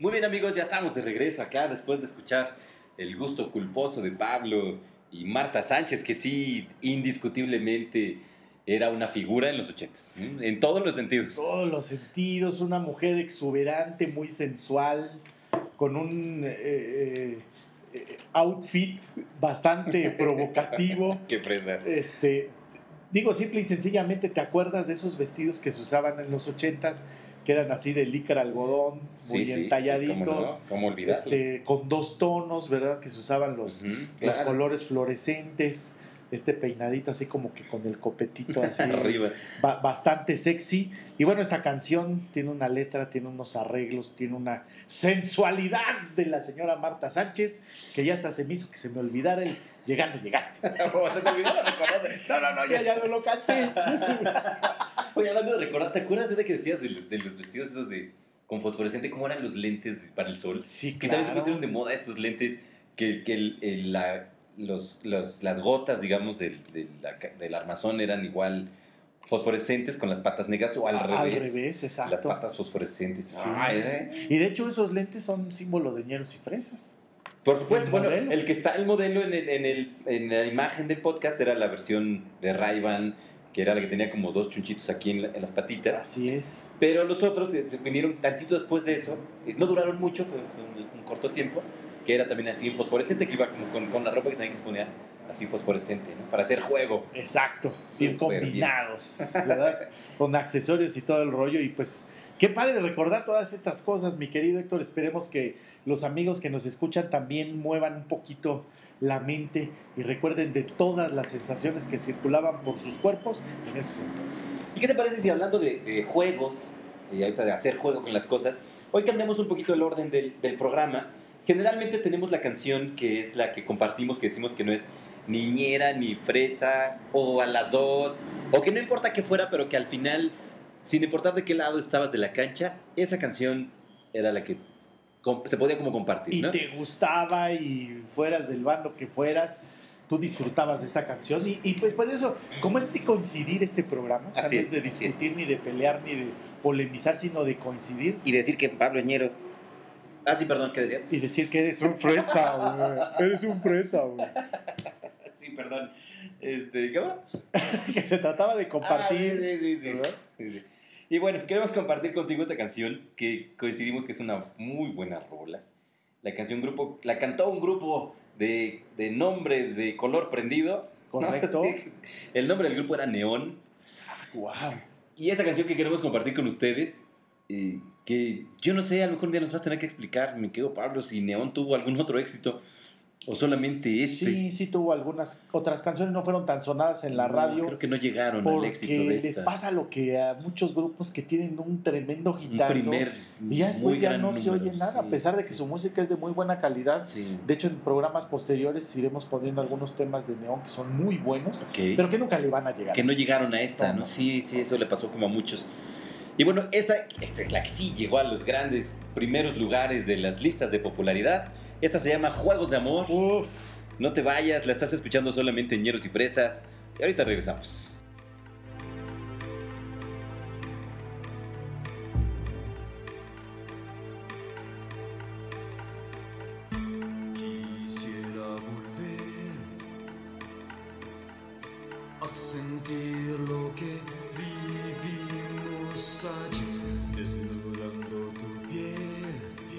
B: Muy bien, amigos, ya estamos de regreso acá después de escuchar el gusto culposo de Pablo y Marta Sánchez, que sí, indiscutiblemente era una figura en los ochentas, ¿eh? En todos los sentidos.
A: Todos los sentidos, una mujer exuberante, muy sensual, con un eh, eh, outfit bastante provocativo.
B: Qué fresa.
A: Este, digo, simple y sencillamente, ¿te acuerdas de esos vestidos que se usaban en los ochentas? Que eran así de licra algodón, muy
B: Sí, sí,
A: entalladitos,
B: sí, cómo no, cómo olvidarlo.
A: este, con dos tonos, ¿verdad? Que se usaban los,
B: Ujú,
A: los
B: claro.
A: colores fluorescentes, este peinadito así como que con el copetito así,
B: Arriba.
A: ba- bastante sexy. Y bueno, esta canción tiene una letra, tiene unos arreglos, tiene una sensualidad de la señora Marta Sánchez, que ya hasta se me hizo que se me olvidara el llegando, llegaste.
B: ¿Se te olvidó? ¿Lo reconoces?
A: No, no, no, ya, ya no lo canté.
B: Oye, hablando de recordar, ¿te acuerdas de que decías de, de los vestidos esos de con fosforescente? ¿Cómo eran los lentes para el sol?
A: Sí,
B: Que también se
A: claro.
B: pusieron de moda estos lentes que, que el- el- la- los, los- las gotas, digamos, del, del, la- del armazón eran igual fosforescentes con las patas negras o al,
A: Al
B: revés.
A: revés, exacto.
B: Las patas fosforescentes.
A: Sí.
B: Ay, ¿eh?
A: Y de hecho esos lentes son símbolo de ñeros y fresas.
B: Por supuesto,
A: ¿El
B: bueno,
A: modelo?
B: el que está el modelo en, el, en, el, en la imagen del podcast era la versión de Ray-Ban, que era la que tenía como dos chunchitos aquí en, la- en las patitas.
A: Así es.
B: Pero los otros eh, se vinieron tantito después de eso. eh, No duraron mucho, fue, fue un, un corto tiempo, que era también así en fosforescente, que iba como con,
A: Así
B: con la
A: es.
B: ropa que también se ponía así fosforescente, ¿no? Para hacer juego.
A: Exacto.
B: Súper
A: Bien combinados, ¿verdad? Con accesorios y todo el rollo. Y pues, qué padre recordar todas estas cosas, mi querido Héctor. Esperemos que los amigos que nos escuchan también muevan un poquito la mente y recuerden de todas las sensaciones que circulaban por sus cuerpos en esos entonces.
B: ¿Y qué te parece si hablando de, de juegos, y ahorita de hacer juego con las cosas, hoy cambiamos un poquito el orden del, del programa? Generalmente tenemos la canción que es la que compartimos, que decimos que no es niñera ni fresa, o a las dos, o que no importa que fuera, pero que al final, sin importar de qué lado estabas de la cancha, esa canción era la que com- se podía como compartir,
A: Y
B: ¿no?
A: te gustaba y fueras del bando que fueras, tú disfrutabas de esta canción. Y, y pues por eso, como es de coincidir este programa, o sea,
B: Así
A: no
B: es,
A: es de
B: así es.
A: discutir, ni de pelear, ni de polemizar, sino de coincidir
B: Y decir que Pablo Ñero... Ah, sí, perdón, ¿qué decías?
A: y decir que eres un fresa, güey. Eres un fresa, güey.
B: Sí, perdón. Este, ¿cómo?
A: Que se trataba de
B: Ah,
A: compartir.
B: sí, sí, sí,
A: ¿verdad?
B: sí, sí. Y bueno, queremos compartir contigo esta canción que coincidimos que es una muy buena rola. La canción grupo, la cantó un grupo de, de nombre de color prendido. ¿no?
A: Correcto.
B: Sí. El nombre del grupo era Neón.
A: Wow.
B: Y esa canción que queremos compartir con ustedes, eh, que yo no sé, a lo mejor un día nos vas a tener que explicar, mi querido Pablo, si Neón tuvo algún otro éxito o solamente este.
A: Sí, sí tuvo algunas otras canciones, no fueron tan sonadas en la
B: No,
A: radio.
B: creo que no llegaron al
A: Porque
B: éxito de
A: les
B: esta.
A: pasa lo que a muchos grupos que tienen un tremendo
B: Un
A: hitazo
B: primer
A: y ya después
B: muy
A: ya
B: gran
A: no se
B: número,
A: oye nada,
B: sí,
A: a pesar de que
B: sí.
A: su música es de muy buena calidad.
B: Sí.
A: De hecho, en programas posteriores iremos poniendo algunos temas de Neón que son muy buenos,
B: Ok.
A: pero que nunca le van a llegar.
B: Que no llegaron a esta,
A: No,
B: ¿no?
A: no.
B: Sí, sí, eso le pasó como a muchos. Y bueno, esta, esta es la que sí llegó a los grandes primeros lugares de las listas de popularidad. Esta se llama Juegos de Amor.
A: Uf.
B: No te vayas, la estás escuchando solamente en Ñeros y Fresas. Y ahorita regresamos.
E: Quisiera volver a sentir lo que vivimos ayer, desnudando tu piel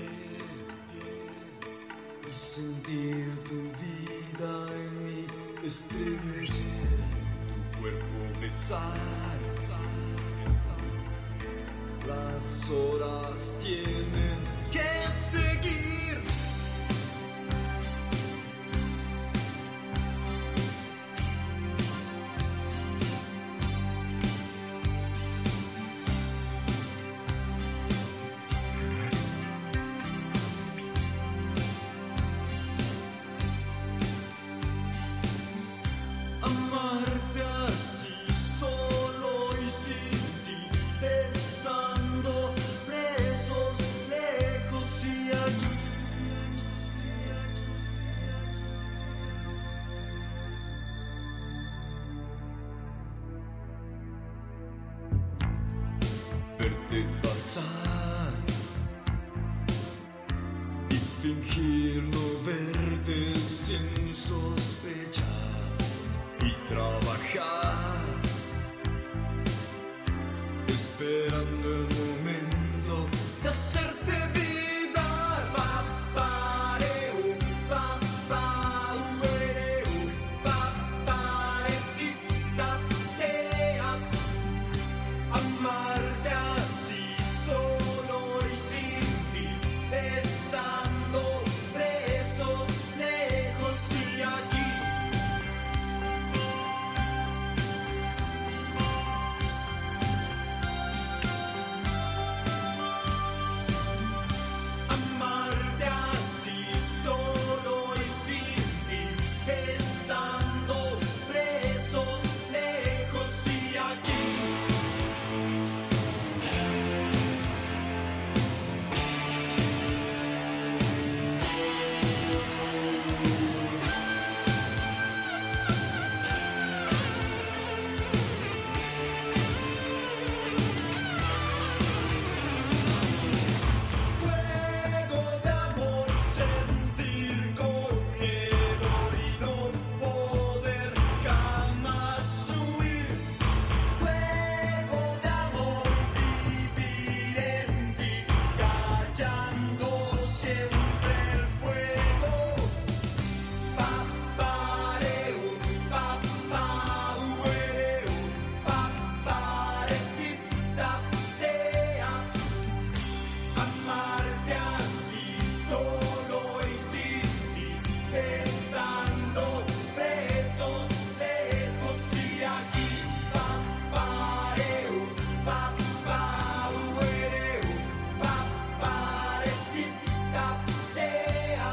E: y sentir tu vida en mí estremecer, tu cuerpo besar. Las horas tienen que seguir. Amarte así solo y sin ti, estando presos lejos y aquí. Verte pasar fingir no verte sin sospechar y trabajar, esperando el momento de hacerte vibrar. Pa, pareu, pa, pa, uereu, pa, pare, ti, ta, tea. Amarte así, solo y sin ti, estando presos, lejos y aquí. Amarte así, solo y sin ti, estando presos, lejos y aquí. Fuego de amor, sentir con miedo y no poder jamás huir. Fuego de amor, vivir en ti, callando siempre el fuego. Pa, pareu, pa, pa, uereu, pa, pare, ti, ta, tea. Amarte así, solo y sin ti, estando presos, lejos y aquí. Pa, pareu, pa, pa, uereu, pa, pare, ti, ta, tea.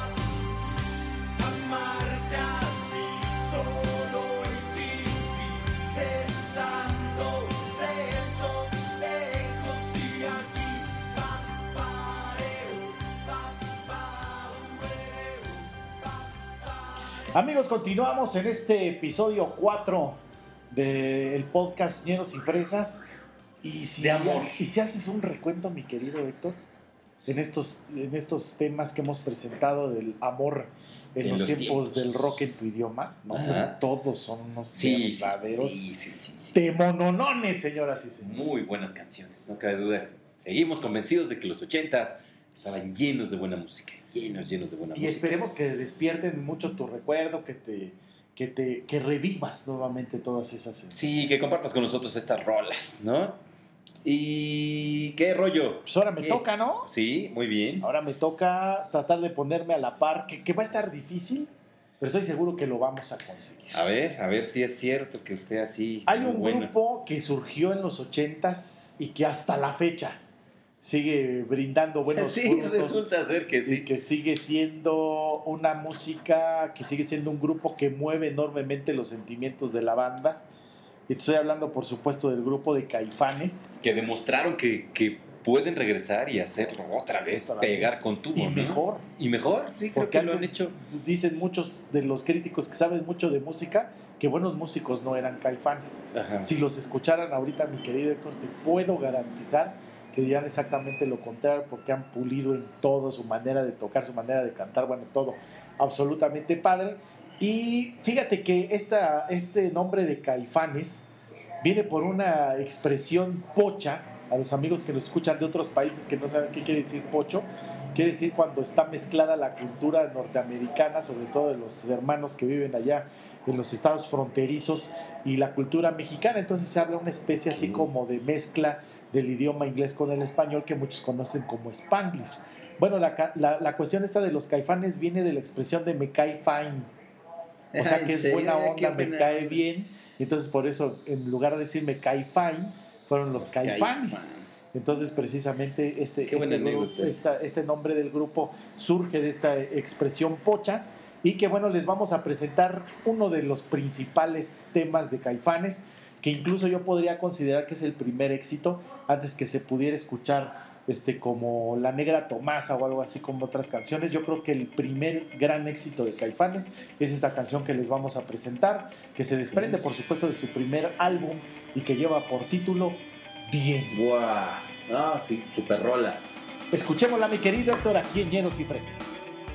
E: Amarte así, solo y sin ti, estando presos, lejos y aquí. Pa, pareu, pa, pa, uereu, pa, pare.
A: Amigos, continuamos en este episodio cuatro del podcast Ñeros y Fresas. Y si,
B: De amor.
A: y si haces un recuento, mi querido Héctor, en estos, en estos temas que hemos presentado del amor en,
B: En
A: los,
B: los
A: tiempos,
B: tiempos.
A: del rock en tu idioma, ¿no?
B: Ajá.
A: Todos son unos
B: Sí,
A: verdaderos
B: sí, sí, sí, sí.
A: temononones, señoras y señores.
B: Muy buenas canciones, no cabe duda. Seguimos convencidos de que los ochentas estaban llenos de buena música, llenos, llenos de buena
A: Y
B: música.
A: esperemos que despierten mucho tu recuerdo, que te, que te que revivas nuevamente todas esas sensaciones.
B: Sí, que compartas con nosotros estas rolas, ¿no? ¿Y qué rollo?
A: Pues ahora me
B: ¿Qué?
A: toca, ¿no?
B: Sí, muy bien.
A: Ahora me toca tratar de ponerme a la par, que, que va a estar difícil, pero estoy seguro que lo vamos a conseguir.
B: A ver, a ver si es cierto que usted así...
A: Hay
B: muy
A: un
B: bueno.
A: grupo que surgió en los ochentas y que hasta la fecha sigue brindando buenos
B: Sí,
A: frutos.
B: resulta ser que
A: Y
B: sí.
A: que sigue siendo una música, que sigue siendo un grupo que mueve enormemente los sentimientos de la banda. Y te estoy hablando, por supuesto, del grupo de Caifanes.
B: Que demostraron que, que pueden regresar y hacerlo otra vez,
A: Otra
B: pegar
A: vez.
B: con tubo,
A: Y
B: ¿no?
A: mejor.
B: Y mejor, sí, creo
A: Porque
B: que lo han
A: antes
B: hecho.
A: dicen muchos de los críticos que saben mucho de música que buenos músicos no eran Caifanes.
B: Ajá.
A: Si los escucharan ahorita, mi querido Héctor, te puedo garantizar que dirán exactamente lo contrario, porque han pulido en todo, su manera de tocar, su manera de cantar, bueno, todo absolutamente padre. Y fíjate que esta, este nombre de Caifanes viene por una expresión pocha. A los amigos que nos escuchan de otros países que no saben qué quiere decir pocho, quiere decir cuando está mezclada la cultura norteamericana, sobre todo de los hermanos que viven allá en los estados fronterizos, y la cultura mexicana. Entonces se habla una especie así como de mezcla del idioma inglés con el español, que muchos conocen como Spanglish. Bueno, la, ca- la, la cuestión esta de los Caifanes viene de la expresión de me cae fine. O sea,
B: Ah,
A: que
B: ¿en
A: es
B: serio?
A: buena
B: Qué
A: onda, me
B: buena
A: cae
B: onda.
A: bien. Y entonces por eso, en lugar de decir me cae fine, fueron los Caifanes.
B: Caifán.
A: Entonces, precisamente, este,
B: Qué buena
A: este, grupo-
B: anécdota esa.
A: esta- este nombre del grupo surge de esta expresión pocha. Y que bueno, les vamos a presentar uno de los principales temas de Caifanes, que incluso yo podría considerar que es el primer éxito, antes que se pudiera escuchar este, como La Negra Tomasa o algo así como otras canciones. Yo creo que el primer gran éxito de Caifanes es esta canción que les vamos a presentar, que se desprende, por supuesto, de su primer álbum y que lleva por título Bien.
B: Buah. Ah, sí, super rola.
A: Escuchémosla, mi querido Héctor, aquí en Ñeros y Fresas.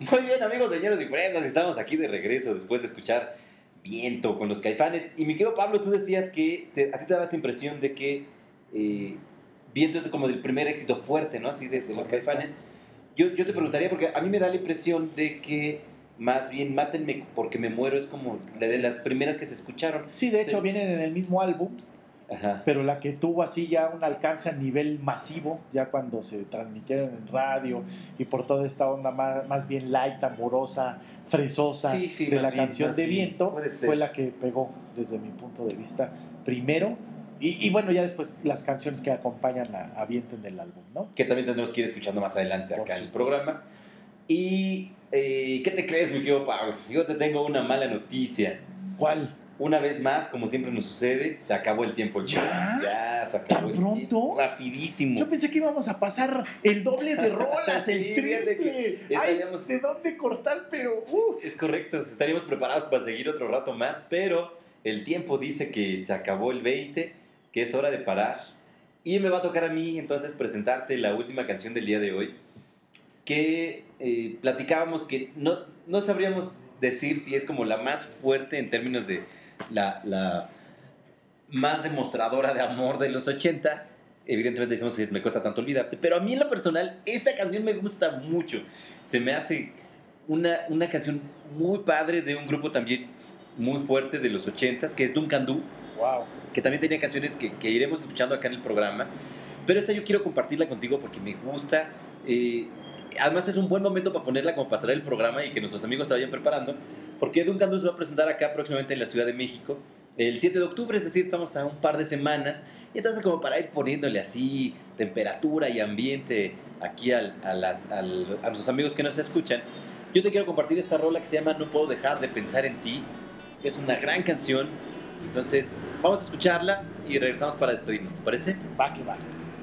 B: Muy bien, amigos de Ñeros y Fresas, estamos aquí de regreso después de escuchar Viento con los Caifanes. Y mi querido Pablo, tú decías que te- a ti te daba esta impresión de que eh, Viento es como del primer éxito fuerte, ¿no? Así de, de los
A: Correcto.
B: Caifanes. Yo, yo te preguntaría, porque a mí me da la impresión de que más bien Mátenme porque me muero es como la de
A: Así
B: las
A: es.
B: primeras que se escucharon.
A: Sí, de hecho
B: Sí.
A: vienen en el mismo álbum,
B: Ajá.
A: pero la que tuvo así ya un alcance a nivel masivo, ya cuando se transmitieron en radio y por toda esta onda más, más bien light, amorosa, fresosa
B: Sí, sí,
A: de
B: más
A: la
B: bien,
A: canción
B: más
A: de
B: bien,
A: Viento,
B: puede ser.
A: fue la que pegó desde mi punto de vista primero. Y, y bueno, ya después las canciones que acompañan a, a Viento en el álbum, ¿no?
B: Que también tendremos que ir escuchando más adelante
A: Por
B: acá en el
A: supuesto.
B: programa. Y, eh, ¿qué te crees, mi querido Pablo? Yo te tengo una mala noticia.
A: ¿Cuál?
B: Una vez más, como siempre nos sucede, se acabó el tiempo.
A: ¿Ya?
B: Ya, se acabó
A: ¿Tan
B: el
A: pronto?
B: tiempo. Rapidísimo.
A: Yo pensé que íbamos a pasar el doble de rolas,
B: Sí,
A: el
B: fíjate
A: triple.
B: que
A: Ay,
B: estaríamos-
A: ¿de dónde cortar? Pero, uff.
B: Es correcto, estaríamos preparados para seguir otro rato más, pero el tiempo dice que se acabó el veinte, que es hora de parar. Y me va a tocar a mí entonces presentarte la última canción del día de hoy, que eh, platicábamos que no, no sabríamos decir si es como la más fuerte en términos de la, la más demostradora de amor de los ochenta. Evidentemente decimos que me cuesta tanto olvidarte, pero a mí en lo personal esta canción me gusta mucho. Se me hace una, una canción muy padre de un grupo también muy fuerte de los ochentas, que es Duncan Du,
A: Wow.
B: que también tenía canciones que, que iremos escuchando acá en el programa. Pero esta yo quiero compartirla contigo porque me gusta. eh, además es un buen momento para ponerla como para cerrar el programa y que nuestros amigos se vayan preparando, porque Duncan Du se va a presentar acá próximamente en la Ciudad de México el siete de octubre, es decir, estamos a un par de semanas. Y entonces como para ir poniéndole así temperatura y ambiente aquí al, a, las, al, a nuestros amigos que nos escuchan, yo te quiero compartir esta rola que se llama No puedo dejar de pensar en ti, que es una gran canción. Entonces vamos a escucharla y regresamos para despedirnos, ¿te parece?
A: Va que va.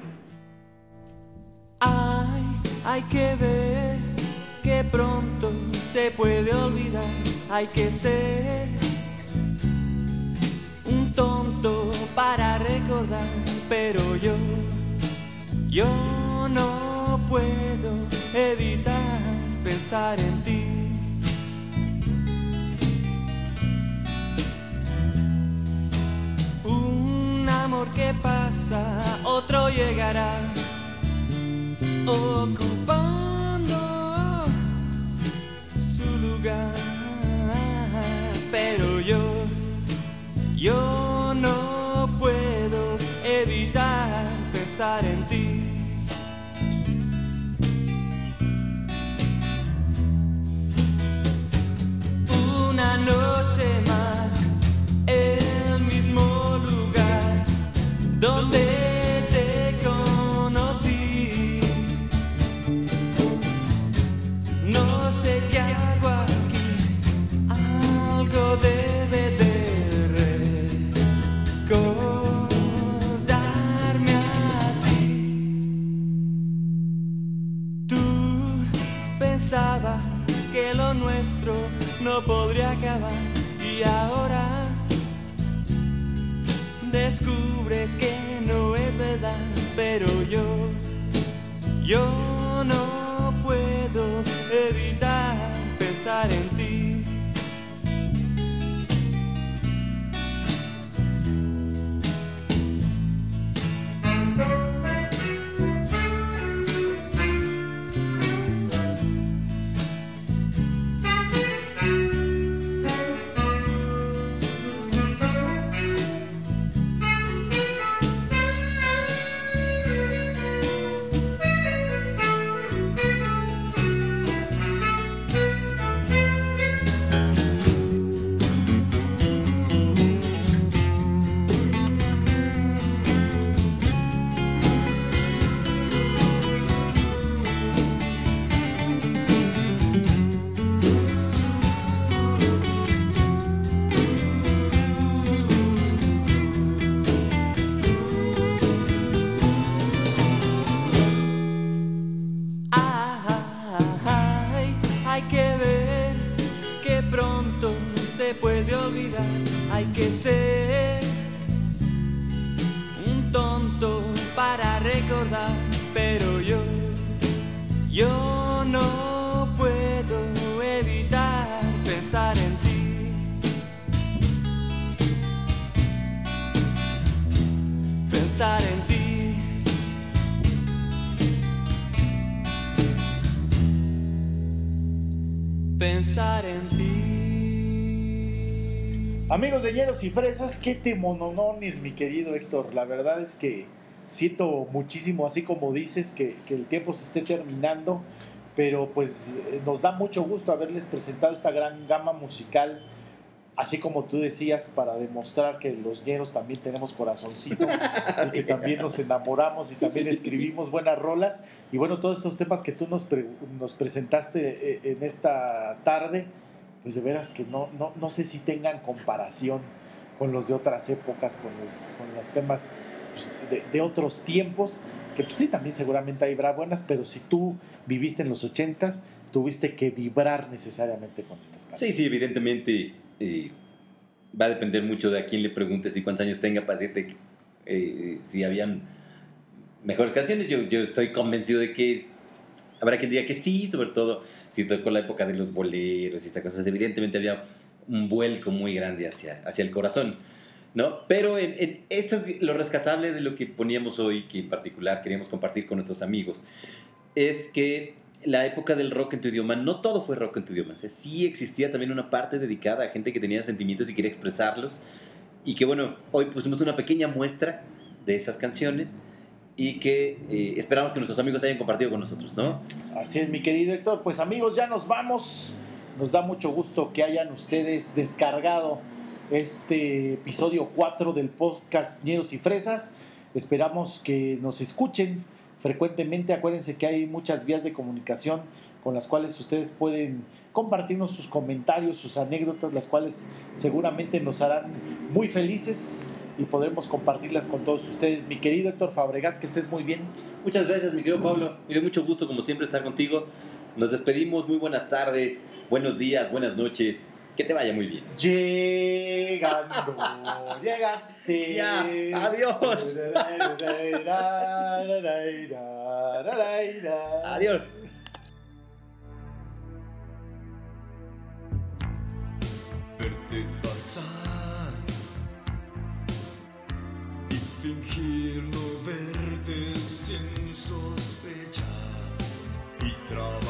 C: Hay, hay que ver que pronto se puede olvidar. Hay que ser un tonto para recordar, pero yo, yo no puedo evitar pensar en ti. Un amor que pasa, otro llegará, ocupando su lugar. Pero yo, yo no puedo evitar pensar en ti. Una noche más, el mismo lugar donde te conocí. No sé qué hago aquí, algo debe de recordarme a ti. Tú pensabas que lo nuestro no podría acabar y ahora descubres que no es verdad, pero yo, yo no puedo evitar pensar en ti. pensar en ti. Pensar en ti.
A: Amigos de Ñeros y Fresas, qué temononones, mi querido Héctor. La verdad es que siento muchísimo, así como dices, que, que el tiempo se esté terminando, pero pues eh, nos da mucho gusto haberles presentado esta gran gama musical, así como tú decías, para demostrar que los ñeros también tenemos corazoncito y que también nos enamoramos y también escribimos buenas rolas. Y bueno, todos estos temas que tú nos, pre- nos presentaste eh, en esta tarde, pues de veras que no, no, no sé si tengan comparación con los de otras épocas, con los, con los temas pues, de, de otros tiempos, que pues sí, también seguramente hay habrá buenas, pero si tú viviste en los ochentas, tuviste que vibrar necesariamente con estas canciones.
B: Sí, sí, evidentemente eh, va a depender mucho de a quién le preguntes y cuántos años tenga para decirte eh, si habían mejores canciones. Yo, yo estoy convencido de que es- habrá quien diga que sí, sobre todo si tocó la época de los boleros y estas cosas. Evidentemente había un vuelco muy grande hacia, hacia el corazón, ¿no? Pero en, en esto, lo rescatable de lo que poníamos hoy, que en particular queríamos compartir con nuestros amigos, es que la época del rock en tu idioma, no todo fue rock en tu idioma. O sea, sí existía también una parte dedicada a gente que tenía sentimientos y quería expresarlos. Y que bueno, hoy pusimos una pequeña muestra de esas canciones y que eh, esperamos que nuestros amigos hayan compartido con nosotros, ¿no?
A: Así es, mi querido Héctor. Pues amigos, ya nos vamos. Nos da mucho gusto que hayan ustedes descargado este episodio cuatro del podcast Ñeros y Fresas. Esperamos que nos escuchen frecuentemente. Acuérdense que hay muchas vías de comunicación con las cuales ustedes pueden compartirnos sus comentarios, sus anécdotas, las cuales seguramente nos harán muy felices y podremos compartirlas con todos ustedes. Mi querido Héctor Fabregat, que estés muy bien.
B: Muchas gracias, mi querido Pablo. Me dio mucho gusto, como siempre, estar contigo. Nos despedimos. Muy buenas tardes, buenos días, buenas noches. Que te vaya muy bien.
A: Llegando, llegaste.
B: Ya, adiós. Adiós.
E: Verte pasar y fingir no verte sin sospechar y trabajar